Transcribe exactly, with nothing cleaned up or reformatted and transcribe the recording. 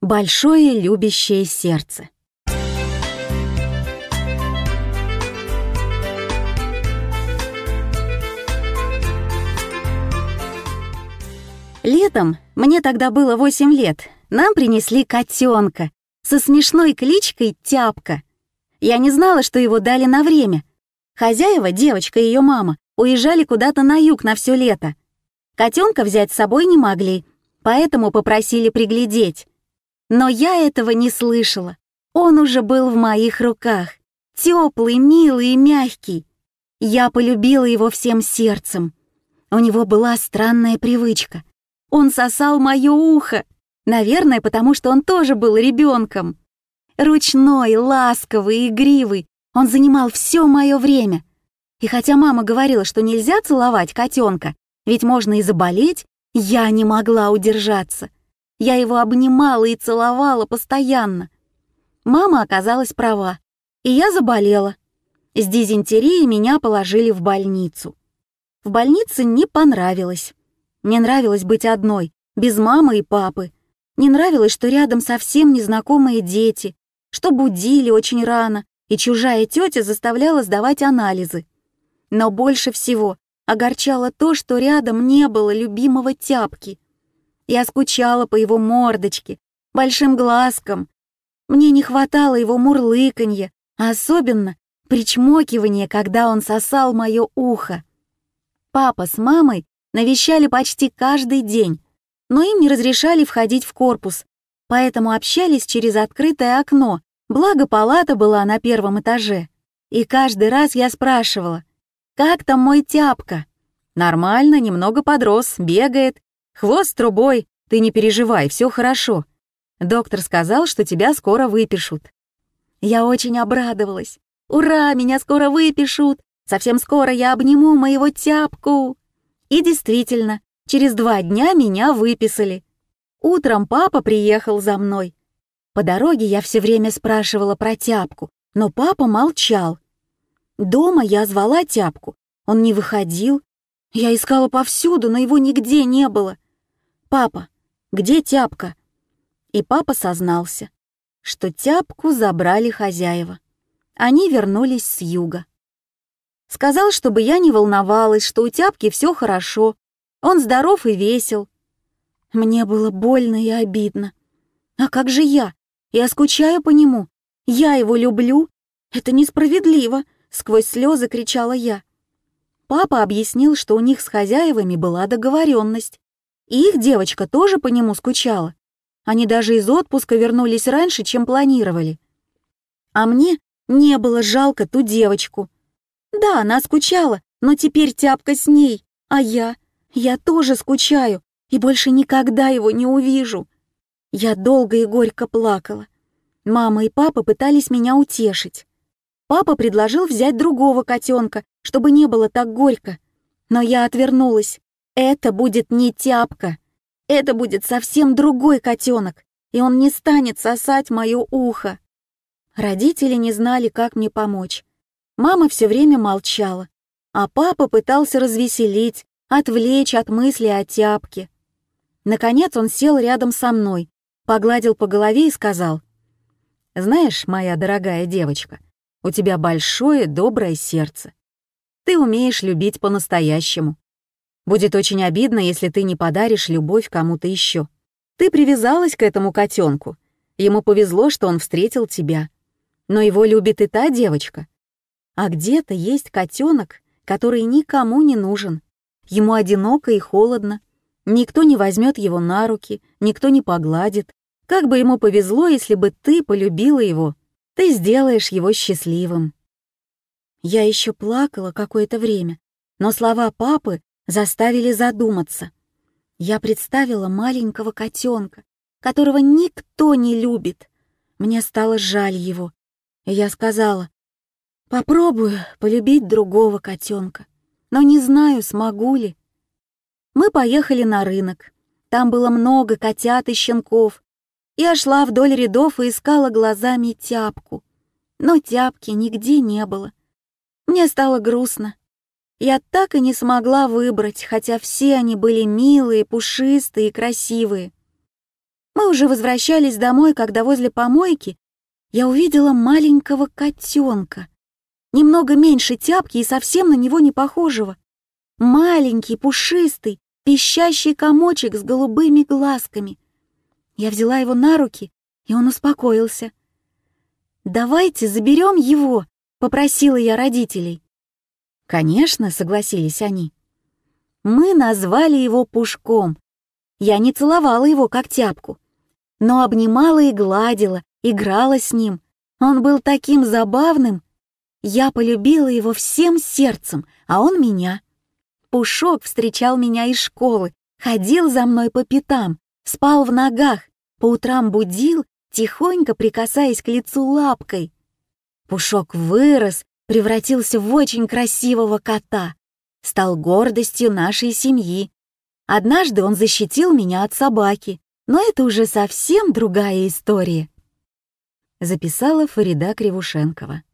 Большое любящее сердце. Летом, мне тогда было восемь лет, нам принесли котенка со смешной кличкой Тяпка. Я не знала, что его дали на время. Хозяева, девочка и ее мама, уезжали куда-то на юг на все лето. Котенка взять с собой не могли, поэтому попросили приглядеть. Но я этого не слышала. Он уже был в моих руках. Теплый, милый и мягкий. Я полюбила его всем сердцем. У него была странная привычка. Он сосал мое ухо. Наверное, потому что он тоже был ребенком. Ручной, ласковый, игривый. Он занимал все мое время. И хотя мама говорила, что нельзя целовать котенка, ведь можно и заболеть, я не могла удержаться. Я его обнимала и целовала постоянно. Мама оказалась права, и я заболела. С дизентерией меня положили в больницу. В больнице не понравилось. Не нравилось быть одной, без мамы и папы. Не нравилось, что рядом совсем незнакомые дети, что будили очень рано, и чужая тетя заставляла сдавать анализы. Но больше всего огорчало то, что рядом не было любимого Тяпки. Я скучала по его мордочке, большим глазкам. Мне не хватало его мурлыканья, а особенно причмокивания, когда он сосал мое ухо. Папа с мамой навещали почти каждый день, но им не разрешали входить в корпус, поэтому общались через открытое окно, благо палата была на первом этаже. И каждый раз я спрашивала: «Как там мой Тяпка?» «Нормально, немного подрос, бегает. Хвост трубой, ты не переживай, все хорошо. Доктор сказал, что тебя скоро выпишут». Я очень обрадовалась. «Ура, меня скоро выпишут! Совсем скоро я обниму моего Тяпку!» И действительно, через два дня меня выписали. Утром папа приехал за мной. По дороге я все время спрашивала про Тяпку, но папа молчал. Дома я звала Тяпку, он не выходил. Я искала повсюду, но его нигде не было. «Папа, где Тяпка?» И папа сознался, что Тяпку забрали хозяева. Они вернулись с юга. Сказал, чтобы я не волновалась, что у Тяпки все хорошо, он здоров и весел. Мне было больно и обидно. А как же я? Я скучаю по нему. Я его люблю. Это несправедливо, сквозь слезы кричала я. Папа объяснил, что у них с хозяевами была договоренность. И их девочка тоже по нему скучала. Они даже из отпуска вернулись раньше, чем планировали. А мне не было жалко ту девочку. Да, она скучала, но теперь Тяпка с ней. А я? Я тоже скучаю и больше никогда его не увижу. Я долго и горько плакала. Мама и папа пытались меня утешить. Папа предложил взять другого котенка, чтобы не было так горько. Но я отвернулась. Это будет не Тяпка. Это будет совсем другой котенок, и он не станет сосать мое ухо. Родители не знали, как мне помочь. Мама все время молчала, а папа пытался развеселить, отвлечь от мысли о Тяпке. Наконец он сел рядом со мной, погладил по голове и сказал: «Знаешь, моя дорогая девочка, у тебя большое доброе сердце. Ты умеешь любить по-настоящему. Будет очень обидно, если ты не подаришь любовь кому-то еще. Ты привязалась к этому котенку. Ему повезло, что он встретил тебя. Но его любит и та девочка. А где-то есть котенок, который никому не нужен. Ему одиноко и холодно. Никто не возьмет его на руки, никто не погладит. Как бы ему повезло, если бы ты полюбила его. Ты сделаешь его счастливым». Я еще плакала какое-то время, но слова папы заставили задуматься. Я представила маленького котенка, которого никто не любит. Мне стало жаль его, и я сказала: «Попробую полюбить другого котенка, но не знаю, смогу ли». Мы поехали на рынок. Там было много котят и щенков. Я шла вдоль рядов и искала глазами Тяпку, но Тяпки нигде не было. Мне стало грустно. Я так и не смогла выбрать, хотя все они были милые, пушистые и красивые. Мы уже возвращались домой, когда возле помойки я увидела маленького котенка, немного меньше Тяпки и совсем на него не похожего. Маленький, пушистый, пищащий комочек с голубыми глазками. Я взяла его на руки, и он успокоился. «Давайте заберем его», — попросила я родителей. «Конечно», — согласились они. Мы назвали его Пушком. Я не целовала его, как Тяпку, но обнимала и гладила, играла с ним. Он был таким забавным. Я полюбила его всем сердцем, а он меня. Пушок встречал меня из школы, ходил за мной по пятам, спал в ногах, по утрам будил, тихонько прикасаясь к лицу лапкой. Пушок вырос, превратился в очень красивого кота, стал гордостью нашей семьи. Однажды он защитил меня от собаки, но это уже совсем другая история. Записала Фарида Кривушенкова.